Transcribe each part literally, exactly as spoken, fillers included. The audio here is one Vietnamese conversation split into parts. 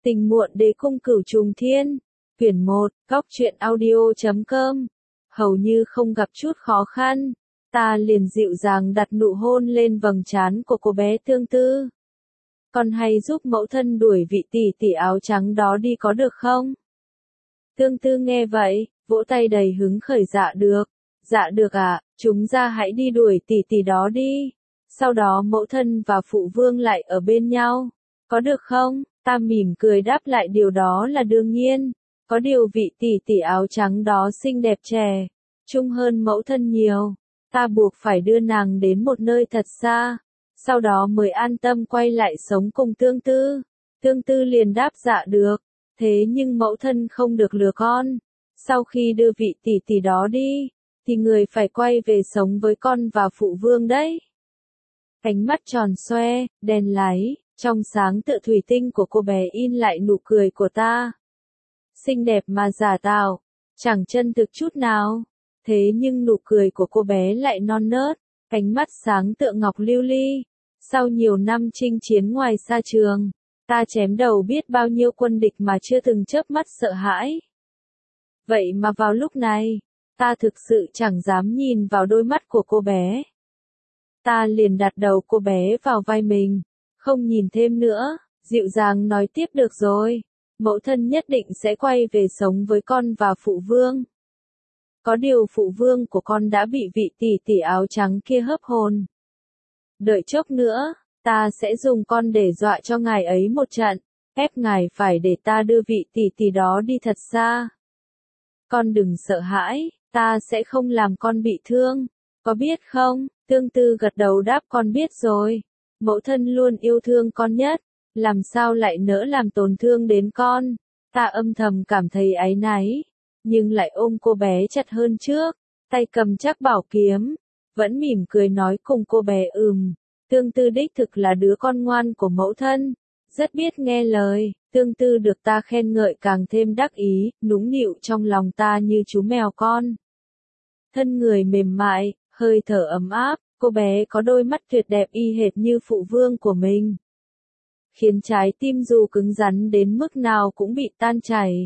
Tình muộn đế cung cửu trùng thiên, quyển một, góc truyện audio.com. Hầu như không gặp chút khó khăn, ta liền dịu dàng đặt nụ hôn lên vầng trán của cô bé Tương Tư. Con hay giúp mẫu thân đuổi vị tỷ tỷ áo trắng đó đi có được không? Tương Tư nghe vậy, vỗ tay đầy hứng khởi. Dạ được, dạ được ạ, chúng ta hãy đi đuổi tỷ tỷ đó đi. Sau đó mẫu thân và phụ vương lại ở bên nhau, có được không? Ta mỉm cười đáp lại điều đó là đương nhiên. Có điều vị tỷ tỷ áo trắng đó xinh đẹp trẻ, trung hơn mẫu thân nhiều. Ta buộc phải đưa nàng đến một nơi thật xa, sau đó mới an tâm quay lại sống cùng Tương Tư. Tương Tư liền đáp dạ được, thế nhưng mẫu thân không được lừa con. Sau khi đưa vị tỷ tỷ đó đi, thì người phải quay về sống với con và phụ vương đấy. Ánh mắt tròn xoe, đen láy, trong sáng tựa thủy tinh của cô bé in lại nụ cười của ta. Xinh đẹp mà giả tạo, chẳng chân thực chút nào. Thế nhưng nụ cười của cô bé lại non nớt, ánh mắt sáng tựa ngọc lưu ly. Sau nhiều năm chinh chiến ngoài xa trường, ta chém đầu biết bao nhiêu quân địch mà chưa từng chớp mắt sợ hãi. Vậy mà vào lúc này, ta thực sự chẳng dám nhìn vào đôi mắt của cô bé. Ta liền đặt đầu cô bé vào vai mình, không nhìn thêm nữa, dịu dàng nói tiếp được rồi. Mẫu thân nhất định sẽ quay về sống với con và phụ vương. Có điều phụ vương của con đã bị vị tỷ tỷ áo trắng kia hấp hồn. Đợi chốc nữa, ta sẽ dùng con để dọa cho ngài ấy một trận, ép ngài phải để ta đưa vị tỷ tỷ đó đi thật xa. Con đừng sợ hãi, ta sẽ không làm con bị thương, có biết không? Tương Tư gật đầu đáp con biết rồi. Mẫu thân luôn yêu thương con nhất, làm sao lại nỡ làm tổn thương đến con. Ta âm thầm cảm thấy áy náy, nhưng lại ôm cô bé chặt hơn trước, tay cầm chắc bảo kiếm, vẫn mỉm cười nói cùng cô bé ừm. Tương Tư đích thực là đứa con ngoan của mẫu thân, rất biết nghe lời. Tương Tư được ta khen ngợi càng thêm đắc ý, nũng nịu trong lòng ta như chú mèo con. Thân người mềm mại, hơi thở ấm áp, cô bé có đôi mắt tuyệt đẹp y hệt như phụ vương của mình, khiến trái tim dù cứng rắn đến mức nào cũng bị tan chảy.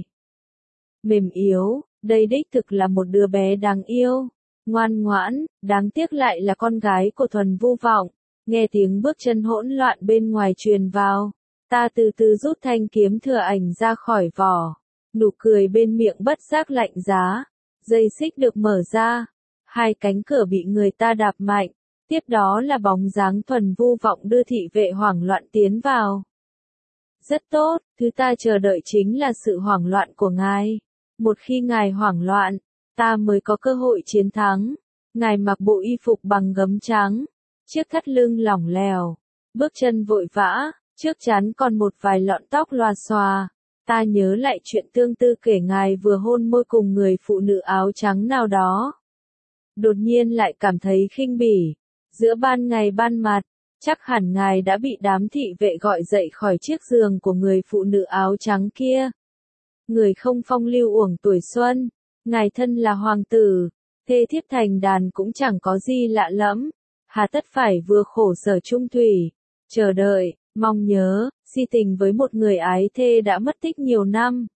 Mềm yếu, đây đích thực là một đứa bé đáng yêu, ngoan ngoãn, đáng tiếc lại là con gái của Thuần Vu Vọng. Nghe tiếng bước chân hỗn loạn bên ngoài truyền vào, ta từ từ rút thanh kiếm thừa ảnh ra khỏi vỏ, nụ cười bên miệng bất giác lạnh giá. Dây xích được mở ra, hai cánh cửa bị người ta đạp mạnh, tiếp đó là bóng dáng Thuần Vu Vọng đưa thị vệ hoảng loạn tiến vào. Rất tốt, thứ ta chờ đợi chính là sự hoảng loạn của ngài. Một khi ngài hoảng loạn, ta mới có cơ hội chiến thắng. Ngài mặc bộ y phục bằng gấm trắng, chiếc thắt lưng lỏng lẻo, bước chân vội vã, trước trán còn một vài lọn tóc lòa xòa. Ta nhớ lại chuyện Tương Tư kể ngài vừa hôn môi cùng người phụ nữ áo trắng nào đó. Đột nhiên lại cảm thấy khinh bỉ. Giữa ban ngày ban mặt, chắc hẳn ngài đã bị đám thị vệ gọi dậy khỏi chiếc giường của người phụ nữ áo trắng kia. Người không phong lưu uổng tuổi xuân, ngài thân là hoàng tử, thê thiếp thành đàn cũng chẳng có gì lạ lẫm. Hà tất phải vừa khổ sở chung thủy, chờ đợi, mong nhớ, si tình với một người ái thê đã mất tích nhiều năm.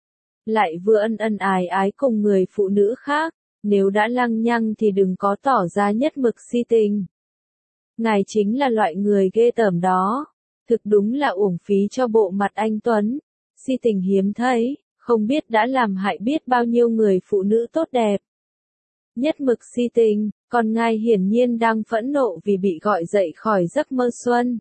Lại vừa ân ân ái ái cùng người phụ nữ khác, nếu đã lăng nhăng thì đừng có tỏ ra nhất mực si tình. Ngài chính là loại người ghê tởm đó, thực đúng là uổng phí cho bộ mặt anh tuấn. Si tình hiếm thấy, không biết đã làm hại biết bao nhiêu người phụ nữ tốt đẹp. Nhất mực si tình, còn ngài hiển nhiên đang phẫn nộ vì bị gọi dậy khỏi giấc mơ xuân.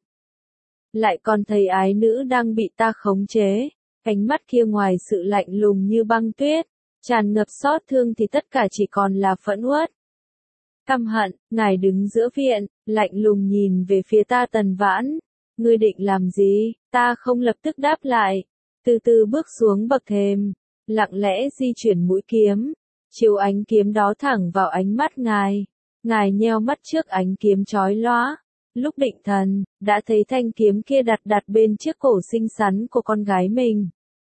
Lại còn thấy ái nữ đang bị ta khống chế, ánh mắt kia ngoài sự lạnh lùng như băng tuyết, tràn ngập xót thương thì tất cả chỉ còn là phẫn uất. Căm hận, ngài đứng giữa viện, lạnh lùng nhìn về phía ta Tần Vãn. Ngươi định làm gì? Ta không lập tức đáp lại, từ từ bước xuống bậc thềm, lặng lẽ di chuyển mũi kiếm, chiếu ánh kiếm đó thẳng vào ánh mắt ngài. Ngài nheo mắt trước ánh kiếm chói lóa. Lúc định thần, đã thấy thanh kiếm kia đặt đặt bên chiếc cổ xinh xắn của con gái mình.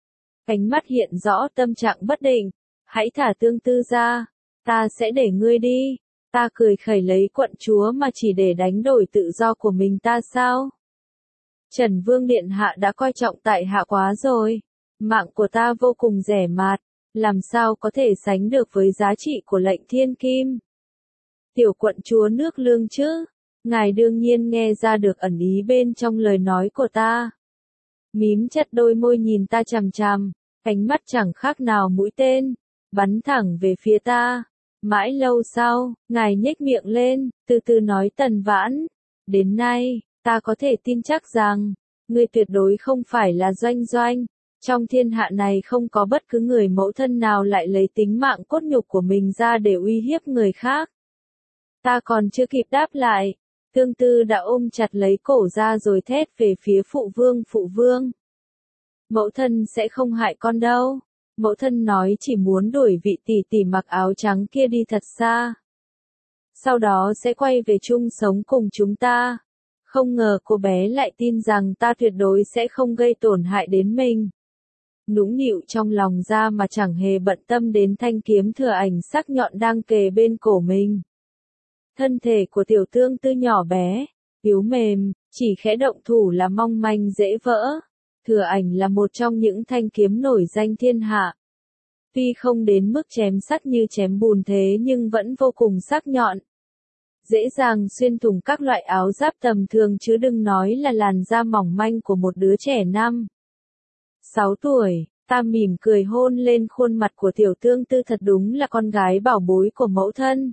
Ánh mắt hiện rõ tâm trạng bất định. Hãy thả Tương Tư ra, ta sẽ để ngươi đi. Ta cười khẩy lấy quận chúa mà chỉ để đánh đổi tự do của mình ta sao? Trần Vương Điện Hạ đã coi trọng tại hạ quá rồi. Mạng của ta vô cùng rẻ mạt, làm sao có thể sánh được với giá trị của lệnh thiên kim. Tiểu quận chúa nước lương chứ, ngài đương nhiên nghe ra được ẩn ý bên trong lời nói của ta. Mím chặt đôi môi nhìn ta chằm chằm, ánh mắt chẳng khác nào mũi tên, bắn thẳng về phía ta. Mãi lâu sau, ngài nhếch miệng lên, từ từ nói Tần Vãn. Đến nay, ta có thể tin chắc rằng, ngươi tuyệt đối không phải là Doanh Doanh. Trong thiên hạ này không có bất cứ người mẫu thân nào lại lấy tính mạng cốt nhục của mình ra để uy hiếp người khác. Ta còn chưa kịp đáp lại, Tương Tư đã ôm chặt lấy cổ ra rồi thét về phía phụ vương. Phụ vương, mẫu thân sẽ không hại con đâu. Mẫu thân nói chỉ muốn đuổi vị tỷ tỷ mặc áo trắng kia đi thật xa. Sau đó sẽ quay về chung sống cùng chúng ta. Không ngờ cô bé lại tin rằng ta tuyệt đối sẽ không gây tổn hại đến mình. Nũng nịu trong lòng ra mà chẳng hề bận tâm đến thanh kiếm thừa ảnh sắc nhọn đang kề bên cổ mình. Thân thể của tiểu Tương Tư nhỏ bé, yếu mềm, chỉ khẽ động thủ là mong manh dễ vỡ. Thừa ảnh là một trong những thanh kiếm nổi danh thiên hạ. Tuy không đến mức chém sắt như chém bùn thế nhưng vẫn vô cùng sắc nhọn. Dễ dàng xuyên thủng các loại áo giáp tầm thường chứ đừng nói là làn da mỏng manh của một đứa trẻ năm sáu tuổi. Ta mỉm cười hôn lên khuôn mặt của tiểu Tương Tư, thật đúng là con gái bảo bối của mẫu thân.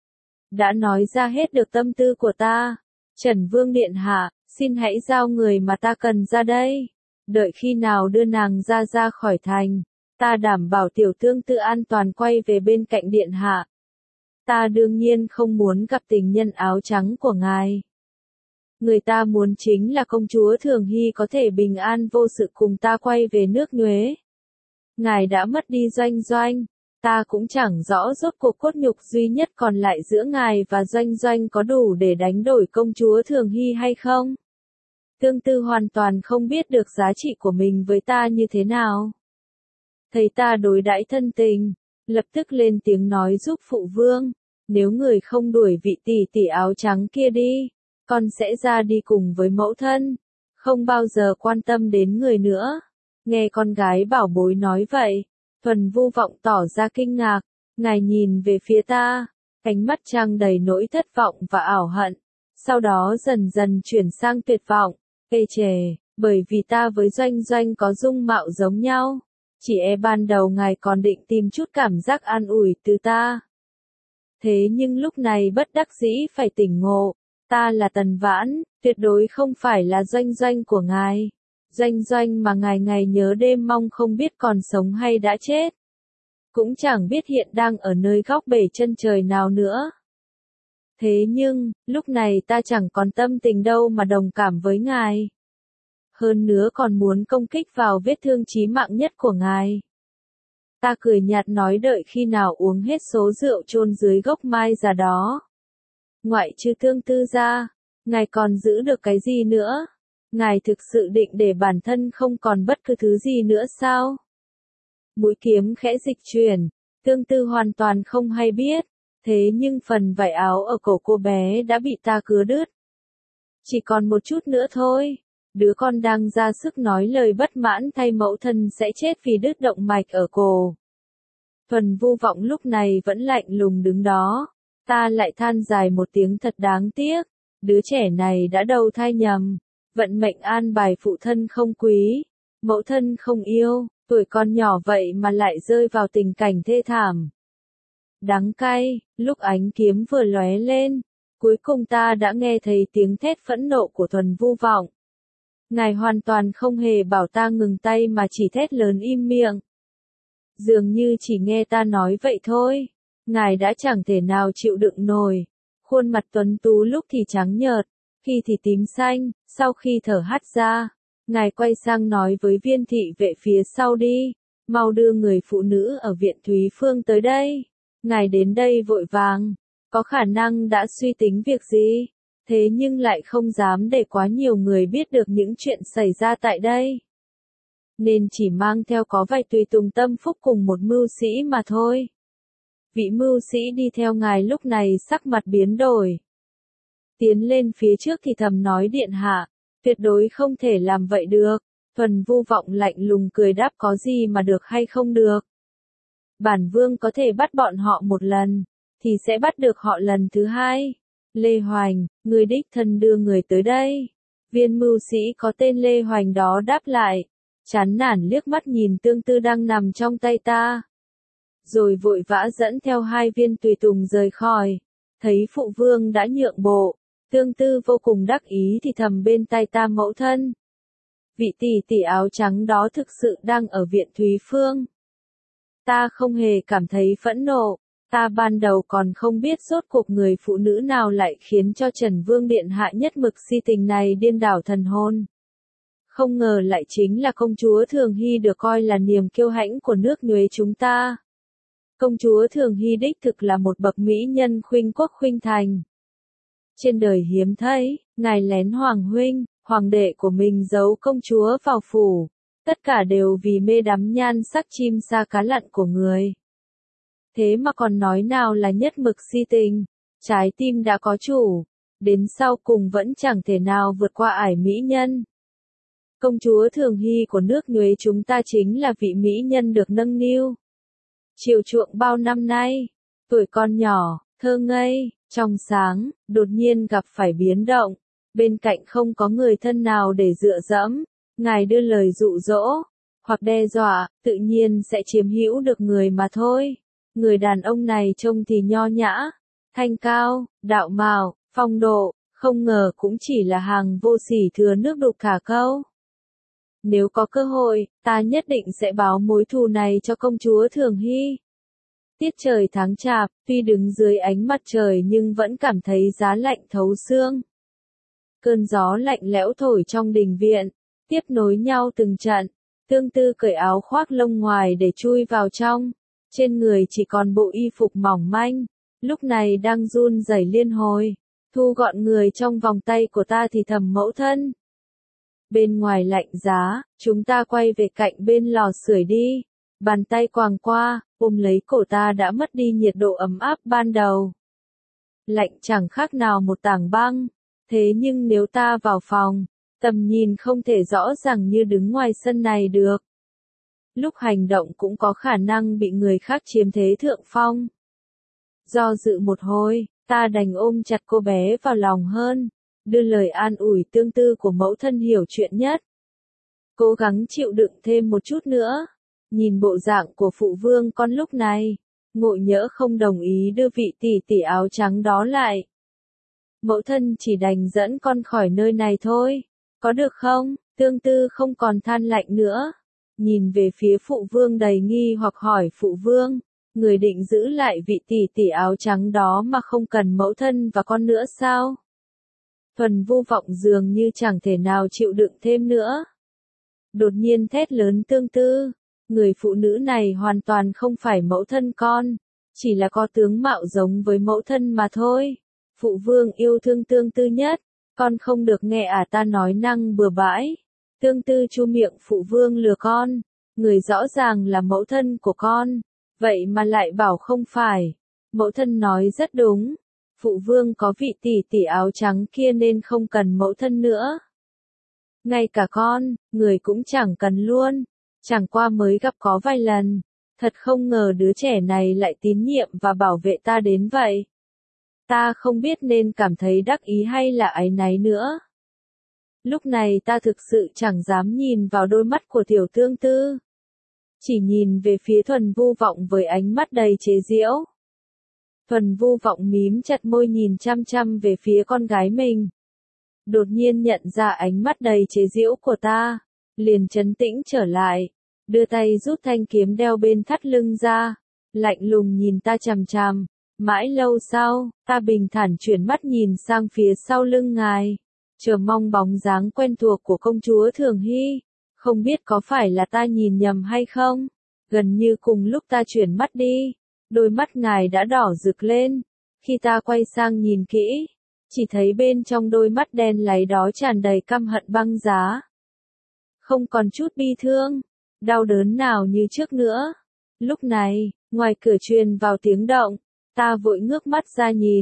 Đã nói ra hết được tâm tư của ta. Trần Vương Điện Hạ, xin hãy giao người mà ta cần ra đây. Đợi khi nào đưa nàng ra ra khỏi thành, ta đảm bảo tiểu Tương Tư an toàn quay về bên cạnh Điện Hạ. Ta đương nhiên không muốn gặp tình nhân áo trắng của ngài. Người ta muốn chính là công chúa Thường Hy có thể bình an vô sự cùng ta quay về nước Nhuế. Ngài đã mất đi Doanh Doanh, ta cũng chẳng rõ rốt cuộc cốt nhục duy nhất còn lại giữa ngài và Doanh Doanh có đủ để đánh đổi công chúa Thường Hy hay không. Tương Tư hoàn toàn không biết được giá trị của mình với ta như thế nào. Thấy ta đối đãi thân tình, lập tức lên tiếng nói giúp phụ vương. Nếu người không đuổi vị tỷ tỷ áo trắng kia đi, con sẽ ra đi cùng với mẫu thân, không bao giờ quan tâm đến người nữa. Nghe con gái bảo bối nói vậy, Thuần Vu Vọng tỏ ra kinh ngạc, ngài nhìn về phía ta, ánh mắt trăng đầy nỗi thất vọng và ảo hận, sau đó dần dần chuyển sang tuyệt vọng, ê chề, bởi vì ta với Doanh Doanh có dung mạo giống nhau, chỉ e ban đầu ngài còn định tìm chút cảm giác an ủi từ ta. Thế nhưng lúc này bất đắc dĩ phải tỉnh ngộ, ta là Tần Vãn, tuyệt đối không phải là Doanh Doanh của ngài. Doanh Doanh mà ngài ngày nhớ đêm mong không biết còn sống hay đã chết. Cũng chẳng biết hiện đang ở nơi góc bể chân trời nào nữa. Thế nhưng, lúc này ta chẳng còn tâm tình đâu mà đồng cảm với ngài. Hơn nữa còn muốn công kích vào vết thương chí mạng nhất của ngài. Ta cười nhạt nói đợi khi nào uống hết số rượu chôn dưới gốc mai già đó. Ngoại trừ Tương Tư ra, ngài còn giữ được cái gì nữa? Ngài thực sự định để bản thân không còn bất cứ thứ gì nữa sao? Mũi kiếm khẽ dịch chuyển, Tương Tư hoàn toàn không hay biết, thế nhưng phần vải áo ở cổ cô bé đã bị ta cứa đứt. Chỉ còn một chút nữa thôi, đứa con đang ra sức nói lời bất mãn thay mẫu thân sẽ chết vì đứt động mạch ở cổ. Thuần Vu Vọng lúc này vẫn lạnh lùng đứng đó, ta lại than dài một tiếng thật đáng tiếc, đứa trẻ này đã đầu thai nhầm. Vận mệnh an bài phụ thân không quý, mẫu thân không yêu, tuổi con nhỏ vậy mà lại rơi vào tình cảnh thê thảm. Đắng cay, lúc ánh kiếm vừa lóe lên, cuối cùng ta đã nghe thấy tiếng thét phẫn nộ của Thuần Vu Vọng. Ngài hoàn toàn không hề bảo ta ngừng tay mà chỉ thét lớn im miệng. Dường như chỉ nghe ta nói vậy thôi, ngài đã chẳng thể nào chịu đựng nổi. Khuôn mặt tuấn tú lúc thì trắng nhợt, khi thì tím xanh, sau khi thở hắt ra, ngài quay sang nói với viên thị vệ phía sau đi, mau đưa người phụ nữ ở viện Thúy Phương tới đây. Ngài đến đây vội vàng, có khả năng đã suy tính việc gì, thế nhưng lại không dám để quá nhiều người biết được những chuyện xảy ra tại đây. Nên chỉ mang theo có vài tùy tùng tâm phúc cùng một mưu sĩ mà thôi. Vị mưu sĩ đi theo ngài lúc này sắc mặt biến đổi. Tiến lên phía trước thì thầm nói điện hạ, Tuyệt đối không thể làm vậy được. Thuần Vu Vọng lạnh lùng cười đáp có gì mà được hay không được. Bản vương có thể bắt bọn họ một lần, thì sẽ bắt được họ lần thứ hai. Lê Hoành, người đích thân đưa người tới đây. Viên mưu sĩ có tên Lê Hoành đó đáp lại, chán nản liếc mắt nhìn tương tư đang nằm trong tay ta. Rồi vội vã dẫn theo hai viên tùy tùng rời khỏi. Thấy phụ vương đã nhượng bộ, tương tư vô cùng đắc ý thì thầm bên tai ta mẫu thân. Vị tỷ tỷ áo trắng đó thực sự đang ở viện Thúy Phương. Ta không hề cảm thấy phẫn nộ, ta ban đầu còn không biết rốt cuộc người phụ nữ nào lại khiến cho Trần Vương Điện Hạ nhất mực si tình này điên đảo thần hồn. Không ngờ lại chính là công chúa Thường Hy được coi là niềm kiêu hãnh của nước Nhuế chúng ta. Công chúa Thường Hy đích thực là một bậc mỹ nhân khuynh quốc khuynh thành. Trên đời hiếm thấy, ngài lén hoàng huynh, hoàng đệ của mình giấu công chúa vào phủ. Tất cả đều vì mê đắm nhan sắc chim sa cá lặn của người. Thế mà còn nói nào là nhất mực si tình, trái tim đã có chủ, đến sau cùng vẫn chẳng thể nào vượt qua ải mỹ nhân. Công chúa Thường Hy của nước Nhuế chúng ta chính là vị mỹ nhân được nâng niu, chiều chuộng bao năm nay, tuổi con nhỏ, thơ ngây, trong sáng, đột nhiên gặp phải biến động, bên cạnh không có người thân nào để dựa dẫm. Ngài đưa lời dụ dỗ, hoặc đe dọa, tự nhiên sẽ chiếm hữu được người mà thôi. Người đàn ông này trông thì nho nhã, thanh cao, đạo mạo, phong độ, không ngờ cũng chỉ là hàng vô sỉ thừa nước đục thả câu. Nếu có cơ hội, ta nhất định sẽ báo mối thù này cho công chúa Thường Hy. Tiết trời tháng chạp, tuy đứng dưới ánh mặt trời nhưng vẫn cảm thấy giá lạnh thấu xương. Cơn gió lạnh lẽo thổi trong đình viện. Tiếp nối nhau từng trận, tương tư cởi áo khoác lông ngoài để chui vào trong, trên người chỉ còn bộ y phục mỏng manh, lúc này đang run rẩy liên hồi, thu gọn người trong vòng tay của ta thì thầm mẫu thân. Bên ngoài lạnh giá, chúng ta quay về cạnh bên lò sưởi đi, bàn tay quàng qua, ôm lấy cổ ta đã mất đi nhiệt độ ấm áp ban đầu. Lạnh chẳng khác nào một tảng băng, thế nhưng nếu ta vào phòng, tầm nhìn không thể rõ ràng như đứng ngoài sân này được. Lúc hành động cũng có khả năng bị người khác chiếm thế thượng phong. Do dự một hồi, ta đành ôm chặt cô bé vào lòng hơn, đưa lời an ủi tương tư của mẫu thân hiểu chuyện nhất. Cố gắng chịu đựng thêm một chút nữa. Nhìn bộ dạng của phụ vương con lúc này, ngộ nhỡ không đồng ý đưa vị tỷ tỷ áo trắng đó lại. Mẫu thân chỉ đành dẫn con khỏi nơi này thôi. Có được không? Tương tư không còn than lạnh nữa. Nhìn về phía phụ vương đầy nghi hoặc hỏi phụ vương, người định giữ lại vị tỷ tỷ áo trắng đó mà không cần mẫu thân và con nữa sao? Thuần Vu Vọng dường như chẳng thể nào chịu đựng thêm nữa. Đột nhiên thét lớn tương tư, người phụ nữ này hoàn toàn không phải mẫu thân con, chỉ là có tướng mạo giống với mẫu thân mà thôi. Phụ vương yêu thương tương tư nhất. Con không được nghe à ta nói năng bừa bãi. Tương tư chu miệng phụ vương lừa con. Người rõ ràng là mẫu thân của con. Vậy mà lại bảo không phải. Mẫu thân nói rất đúng. Phụ vương có vị tỷ tỷ áo trắng kia nên không cần mẫu thân nữa. Ngay cả con, người cũng chẳng cần luôn. Chẳng qua mới gặp có vài lần. Thật không ngờ đứa trẻ này lại tín nhiệm và bảo vệ ta đến vậy. Ta không biết nên cảm thấy đắc ý hay là áy náy nữa. Lúc này ta thực sự chẳng dám nhìn vào đôi mắt của tiểu tương tư. Chỉ nhìn về phía Thuần Vu Vọng với ánh mắt đầy chế giễu. Thuần Vu Vọng mím chặt môi nhìn chăm chăm về phía con gái mình. Đột nhiên nhận ra ánh mắt đầy chế giễu của ta, liền trấn tĩnh trở lại, đưa tay rút thanh kiếm đeo bên thắt lưng ra, lạnh lùng nhìn ta chằm chằm. Mãi lâu sau, ta bình thản chuyển mắt nhìn sang phía sau lưng ngài, chờ mong bóng dáng quen thuộc của công chúa Thường Hy. Không biết có phải là ta nhìn nhầm hay không? Gần như cùng lúc ta chuyển mắt đi, đôi mắt ngài đã đỏ rực lên. Khi ta quay sang nhìn kỹ, chỉ thấy bên trong đôi mắt đen láy đó tràn đầy căm hận băng giá. Không còn chút bi thương, đau đớn nào như trước nữa. Lúc này, ngoài cửa truyền vào tiếng động. Ta vội ngước mắt ra nhìn,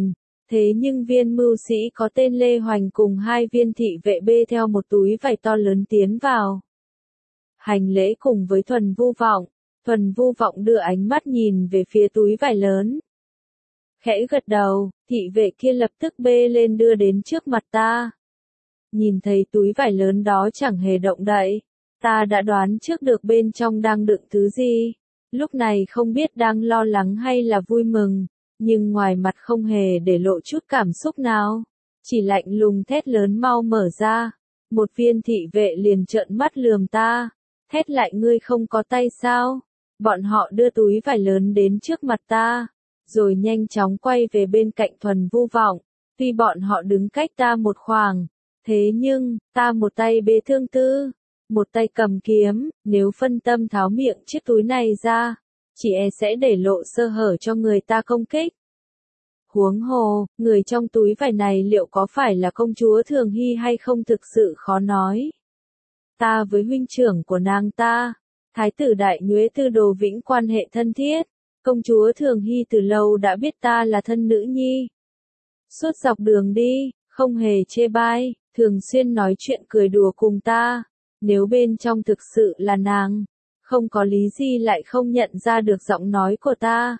Thế nhưng viên mưu sĩ có tên Lê Hoành cùng hai viên thị vệ bê theo một túi vải to lớn tiến vào. Hành lễ cùng với Thuần Vu Vọng, Thuần Vu Vọng đưa ánh mắt nhìn về phía túi vải lớn. Khẽ gật đầu, thị vệ kia lập tức bê lên đưa đến trước mặt ta. Nhìn thấy túi vải lớn đó chẳng hề động đậy, ta đã đoán trước được bên trong đang đựng thứ gì. Lúc này không biết đang lo lắng hay là vui mừng, nhưng ngoài mặt không hề để lộ chút cảm xúc nào. Chỉ lạnh lùng thét lớn mau mở ra. Một viên thị vệ liền trợn mắt lườm ta. Thét lại ngươi không có tay sao? Bọn họ đưa túi vải lớn đến trước mặt ta, rồi nhanh chóng quay về bên cạnh Thuần Vu Vọng. Tuy bọn họ đứng cách ta một khoảng, thế nhưng, ta một tay bê thương tư, một tay cầm kiếm, nếu phân tâm tháo miệng chiếc túi này ra, chỉ e sẽ để lộ sơ hở cho người ta công kích. Huống hồ, người trong túi vải này liệu có phải là công chúa Thường Hy hay không thực sự khó nói. Ta với huynh trưởng của nàng ta, Thái tử Đại Nhuế Tư Đồ Vĩnh quan hệ thân thiết, công chúa Thường Hy từ lâu đã biết ta là thân nữ nhi. Suốt dọc đường đi, không hề chê bai, thường xuyên nói chuyện cười đùa cùng ta, nếu bên trong thực sự là nàng, không có lý gì lại không nhận ra được giọng nói của ta.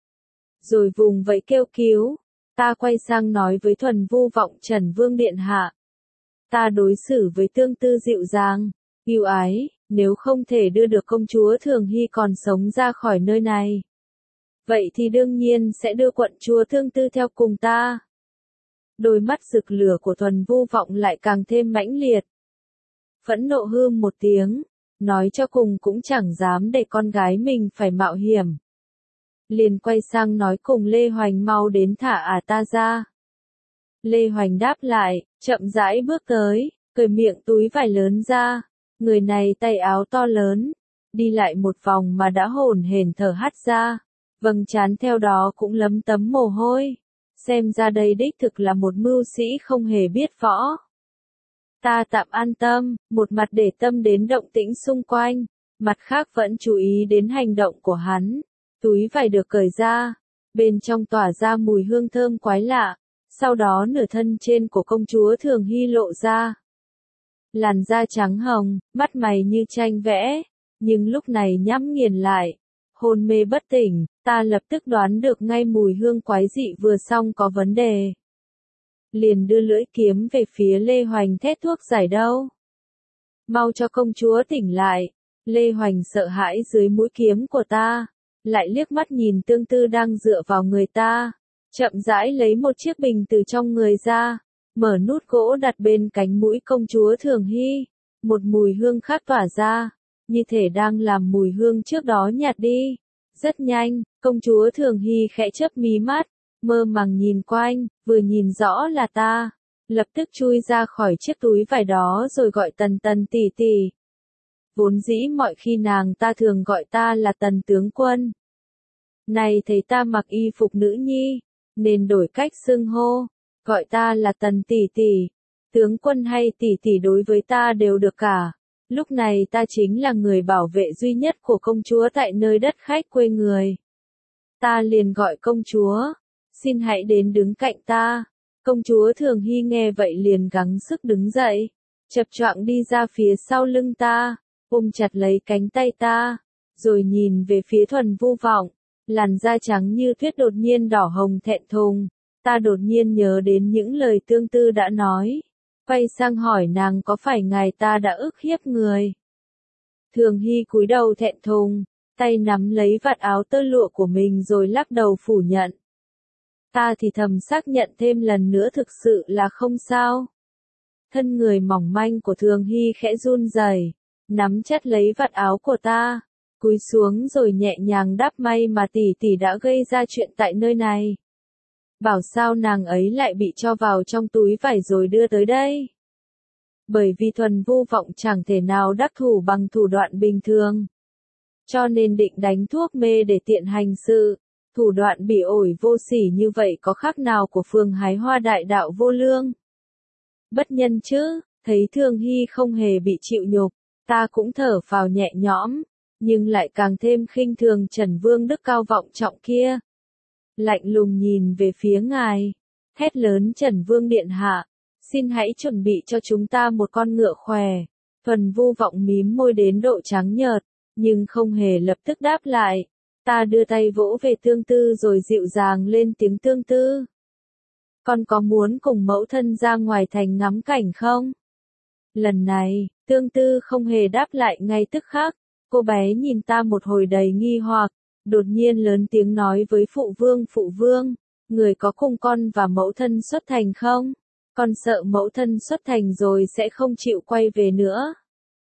Rồi vùng vẫy kêu cứu, ta quay sang nói với Thuần Vu Vọng Trần Vương Điện Hạ. Ta đối xử với tương tư dịu dàng, ưu ái, nếu không thể đưa được công chúa Thường Hy còn sống ra khỏi nơi này. Vậy thì đương nhiên sẽ đưa quận chúa Tương Tư theo cùng ta. Đôi mắt rực lửa của Thuần Vu Vọng lại càng thêm mãnh liệt. Phẫn nộ hương một tiếng, nói cho cùng cũng chẳng dám để con gái mình phải mạo hiểm. Liền quay sang nói cùng Lê Hoành mau đến thả ả ta ra. Lê Hoành đáp lại, chậm rãi bước tới, cởi miệng túi vải lớn ra. Người này tay áo to lớn, đi lại một vòng mà đã hổn hển thở hắt ra, vầng trán theo đó cũng lấm tấm mồ hôi. Xem ra đây đích thực là một mưu sĩ không hề biết võ. Ta tạm an tâm, một mặt để tâm đến động tĩnh xung quanh, mặt khác vẫn chú ý đến hành động của hắn. Túi vải được cởi ra, bên trong tỏa ra mùi hương thơm quái lạ, sau đó nửa thân trên của công chúa Thường Hy lộ ra. Làn da trắng hồng, mắt mày như tranh vẽ, nhưng lúc này nhắm nghiền lại, hôn mê bất tỉnh, ta lập tức đoán được ngay mùi hương quái dị vừa xong có vấn đề. Liền đưa lưỡi kiếm về phía Lê Hoành thét thuốc giải đâu. Mau cho công chúa tỉnh lại, Lê Hoành sợ hãi dưới mũi kiếm của ta, lại liếc mắt nhìn Tương Tư đang dựa vào người ta, chậm rãi lấy một chiếc bình từ trong người ra. Mở nút gỗ đặt bên cánh mũi công chúa Thường Hy, một mùi hương khác tỏa ra, như thể đang làm mùi hương trước đó nhạt đi. Rất nhanh, công chúa Thường Hy khẽ chớp mí mắt, mơ màng nhìn quanh, vừa nhìn rõ là ta, lập tức chui ra khỏi chiếc túi vải đó rồi gọi Tần Tần tỷ tỷ. Vốn dĩ mọi khi nàng ta thường gọi ta là Tần tướng quân. Này thấy ta mặc y phục nữ nhi, nên đổi cách xưng hô. Gọi ta là Tần tỷ tỷ, tướng quân hay tỷ tỷ đối với ta đều được cả. Lúc này ta chính là người bảo vệ duy nhất của công chúa tại nơi đất khách quê người. Ta liền gọi công chúa, xin hãy đến đứng cạnh ta. Công chúa Thường Hy nghe vậy liền gắng sức đứng dậy, chập choạng đi ra phía sau lưng ta, ôm chặt lấy cánh tay ta, rồi nhìn về phía Thuần Vu Vọng, làn da trắng như tuyết đột nhiên đỏ hồng thẹn thùng. Ta đột nhiên nhớ đến những lời Tương Tư đã nói, quay sang hỏi nàng có phải ngài ta đã ức hiếp người. Thường Hy cúi đầu thẹn thùng, tay nắm lấy vạt áo tơ lụa của mình rồi lắc đầu phủ nhận. Ta thì thầm xác nhận thêm lần nữa thực sự là không sao. Thân người mỏng manh của Thường Hy khẽ run rẩy, nắm chặt lấy vạt áo của ta, cúi xuống rồi nhẹ nhàng đáp may mà tỷ tỷ đã gây ra chuyện tại nơi này. Bảo sao nàng ấy lại bị cho vào trong túi vải rồi đưa tới đây. Bởi vì Thuần Vu Vọng chẳng thể nào đắc thủ bằng thủ đoạn bình thường. Cho nên định đánh thuốc mê để tiện hành sự. Thủ đoạn bỉ ổi vô sỉ như vậy có khác nào của phường hái hoa đại đạo vô lương. Bất nhân chứ, thấy Thường Hy không hề bị chịu nhục, ta cũng thở phào nhẹ nhõm, nhưng lại càng thêm khinh thường Trần Vương đức cao vọng trọng kia. Lạnh lùng nhìn về phía ngài, Hét lớn Trần Vương điện hạ, xin hãy chuẩn bị cho chúng ta một con ngựa khỏe. Thuần Vu Vọng mím môi đến độ trắng nhợt, nhưng không hề lập tức đáp lại. Ta đưa tay vỗ về Tương Tư rồi dịu dàng lên tiếng Tương Tư. Con có muốn cùng mẫu thân ra ngoài thành ngắm cảnh không? Lần này, Tương Tư không hề đáp lại ngay tức khắc. Cô bé nhìn ta một hồi đầy nghi hoặc, đột nhiên lớn tiếng nói với phụ vương phụ vương, người có cùng con và mẫu thân xuất thành không? Con sợ mẫu thân xuất thành rồi sẽ không chịu quay về nữa.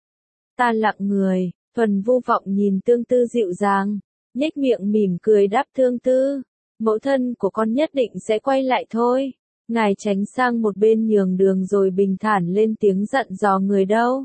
Ta lặng người, Thuần Vu Vọng nhìn Tương Tư dịu dàng, nhếch miệng mỉm cười đáp Tương Tư, mẫu thân của con nhất định sẽ quay lại thôi. Ngài tránh sang một bên nhường đường rồi bình thản lên tiếng dặn dò người đâu.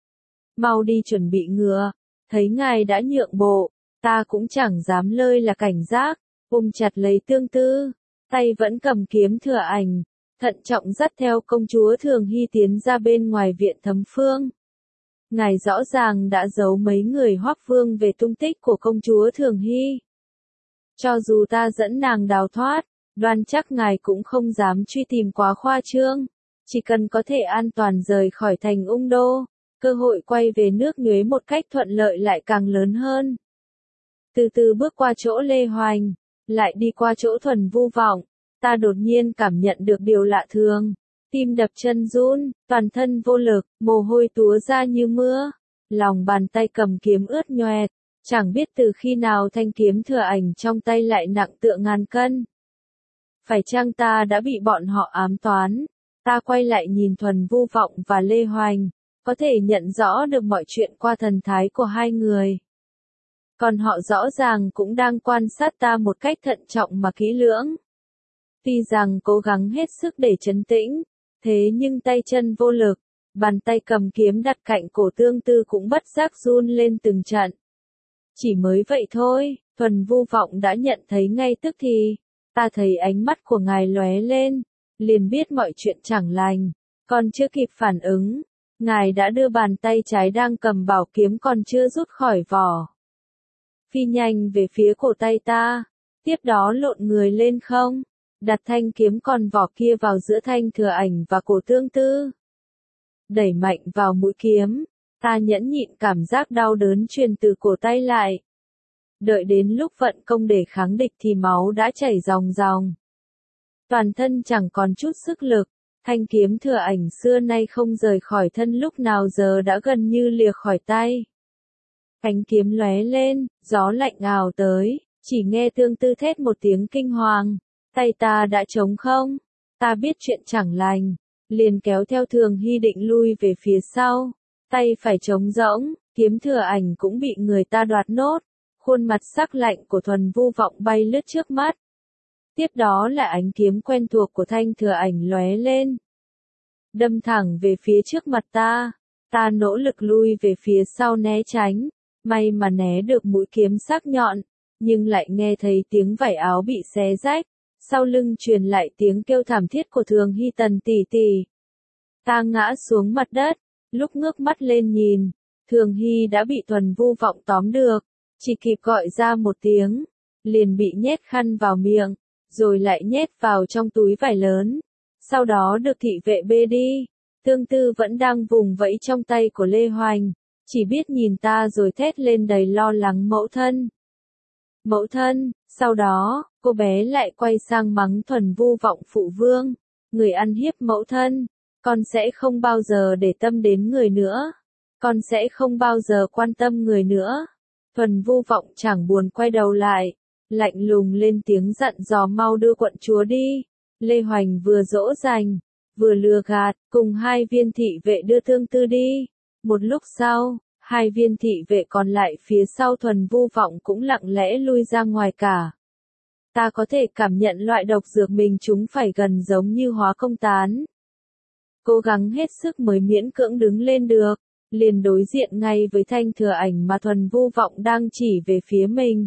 Mau đi chuẩn bị ngựa, thấy ngài đã nhượng bộ, ta cũng chẳng dám lơi là cảnh giác, ôm chặt lấy Tương Tư, tay vẫn cầm kiếm Thừa Ảnh, thận trọng dắt theo công chúa Thường Hy tiến ra bên ngoài viện Thấm Phương. Ngài rõ ràng đã giấu mấy người Hoắc Vương về tung tích của công chúa Thường Hy. Cho dù ta dẫn nàng đào thoát, đoan chắc ngài cũng không dám truy tìm quá khoa trương, chỉ cần có thể an toàn rời khỏi thành Ung Đô, cơ hội quay về nước Nhuế một cách thuận lợi lại càng lớn hơn. Từ từ bước qua chỗ Lê Hoành, lại đi qua chỗ Thuần Vu Vọng, ta đột nhiên cảm nhận được điều lạ thường, tim đập chân run, toàn thân vô lực, mồ hôi túa ra như mưa, lòng bàn tay cầm kiếm ướt nhoẹt, chẳng biết từ khi nào thanh kiếm Thừa Ảnh trong tay lại nặng tựa ngàn cân. Phải chăng ta đã bị bọn họ ám toán? Ta quay lại nhìn Thuần Vu Vọng và Lê Hoành, có thể nhận rõ được mọi chuyện qua thần thái của hai người. Còn họ rõ ràng cũng đang quan sát ta một cách thận trọng mà kỹ lưỡng. Tuy rằng cố gắng hết sức để trấn tĩnh, thế nhưng tay chân vô lực, bàn tay cầm kiếm đặt cạnh cổ Tương Tư cũng bất giác run lên từng trận. Chỉ mới vậy thôi, Thuần Vu Vọng đã nhận thấy ngay tức thì. Ta thấy ánh mắt của ngài lóe lên, liền biết mọi chuyện chẳng lành, còn chưa kịp phản ứng, ngài đã đưa bàn tay trái đang cầm bảo kiếm còn chưa rút khỏi vỏ. Phi nhanh về phía cổ tay ta, tiếp đó lộn người lên không, đặt thanh kiếm còn vỏ kia vào giữa thanh Thừa Ảnh và cổ Tương Tư. Đẩy mạnh vào mũi kiếm, ta nhẫn nhịn cảm giác đau đớn truyền từ cổ tay lại. Đợi đến lúc vận công để kháng địch thì máu đã chảy ròng ròng. Toàn thân chẳng còn chút sức lực, thanh kiếm Thừa Ảnh xưa nay không rời khỏi thân lúc nào giờ đã gần như lìa khỏi tay. Cánh kiếm lóe lên, gió lạnh ào tới, chỉ nghe Tương Tư thét một tiếng kinh hoàng, tay ta đã trống không, ta biết chuyện chẳng lành, liền kéo theo Thường Hy định lui về phía sau, tay phải trống rỗng, kiếm Thừa Ảnh cũng bị người ta đoạt nốt. Khuôn mặt sắc lạnh của Thuần Vu Vọng bay lướt trước mắt. Tiếp đó là ánh kiếm quen thuộc của thanh Thừa Ảnh lóe lên. Đâm thẳng về phía trước mặt ta. Ta nỗ lực lui về phía sau né tránh. May mà né được mũi kiếm sắc nhọn. Nhưng lại nghe thấy tiếng vải áo bị xé rách. Sau lưng truyền lại tiếng kêu thảm thiết của Thường Hy Tần tỷ tỷ. Ta ngã xuống mặt đất. Lúc ngước mắt lên nhìn. Thường Hy đã bị Thuần Vu Vọng tóm được. Chỉ kịp gọi ra một tiếng, liền bị nhét khăn vào miệng, rồi lại nhét vào trong túi vải lớn. Sau đó được thị vệ bê đi. Tương Tư vẫn đang vùng vẫy trong tay của Lê Hoành, chỉ biết nhìn ta rồi thét lên đầy lo lắng mẫu thân. Mẫu thân, sau đó, cô bé lại quay sang mắng Thuần Vu Vọng phụ vương, người ăn hiếp mẫu thân, con sẽ không bao giờ để tâm đến người nữa, con sẽ không bao giờ quan tâm người nữa. Thuần Vu Vọng chẳng buồn quay đầu lại, lạnh lùng lên tiếng dặn dò mau đưa quận chúa đi. Lê Hoành vừa dỗ dành, vừa lừa gạt, cùng hai viên thị vệ đưa Tương Tư đi. Một lúc sau, hai viên thị vệ còn lại phía sau Thuần Vu Vọng cũng lặng lẽ lui ra ngoài cả. Ta có thể cảm nhận loại độc dược mình chúng phải gần giống như hóa công tán. Cố gắng hết sức mới miễn cưỡng đứng lên được. Liền đối diện ngay với thanh Thừa Ảnh mà Thuần Vu Vọng đang chỉ về phía mình.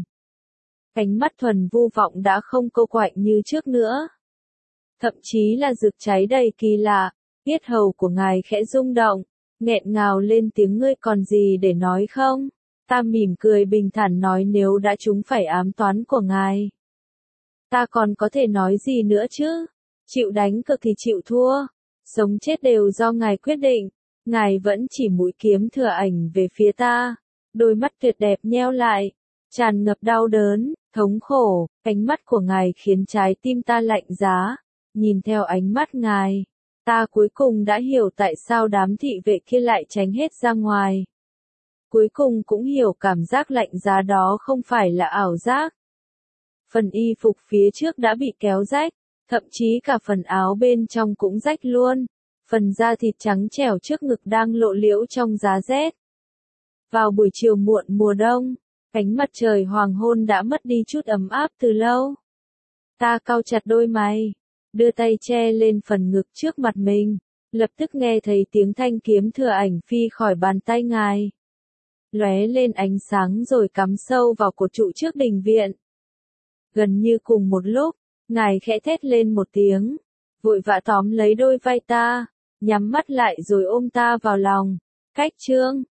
Cánh mắt Thuần Vu Vọng đã không cô quạnh như trước nữa. Thậm chí là rực cháy đầy kỳ lạ, yết hầu của ngài khẽ rung động, nghẹn ngào lên tiếng ngươi còn gì để nói không? Ta mỉm cười bình thản nói nếu đã trúng phải ám toán của ngài. Ta còn có thể nói gì nữa chứ? Chịu đánh cực thì chịu thua. Sống chết đều do ngài quyết định. Ngài vẫn chỉ mũi kiếm thừa ảnh về phía ta. Đôi mắt tuyệt đẹp nheo lại. Tràn ngập đau đớn, thống khổ. Ánh mắt của ngài khiến trái tim ta lạnh giá. Nhìn theo ánh mắt ngài, ta cuối cùng đã hiểu tại sao đám thị vệ kia lại tránh hết ra ngoài. Cuối cùng cũng hiểu cảm giác lạnh giá đó không phải là ảo giác. Phần y phục phía trước đã bị kéo rách, thậm chí cả phần áo bên trong cũng rách luôn. Phần da thịt trắng trẻo trước ngực đang lộ liễu trong giá rét. Vào buổi chiều muộn mùa đông, ánh mặt trời hoàng hôn đã mất đi chút ấm áp từ lâu. Ta cau chặt đôi mày, đưa tay che lên phần ngực trước mặt mình, lập tức nghe thấy tiếng thanh kiếm thừa ảnh phi khỏi bàn tay ngài. Lóe lên ánh sáng rồi cắm sâu vào cột trụ trước đình viện. Gần như cùng một lúc, ngài khẽ thét lên một tiếng, vội vã tóm lấy đôi vai ta, nhắm mắt lại rồi ôm ta vào lòng. Cách chương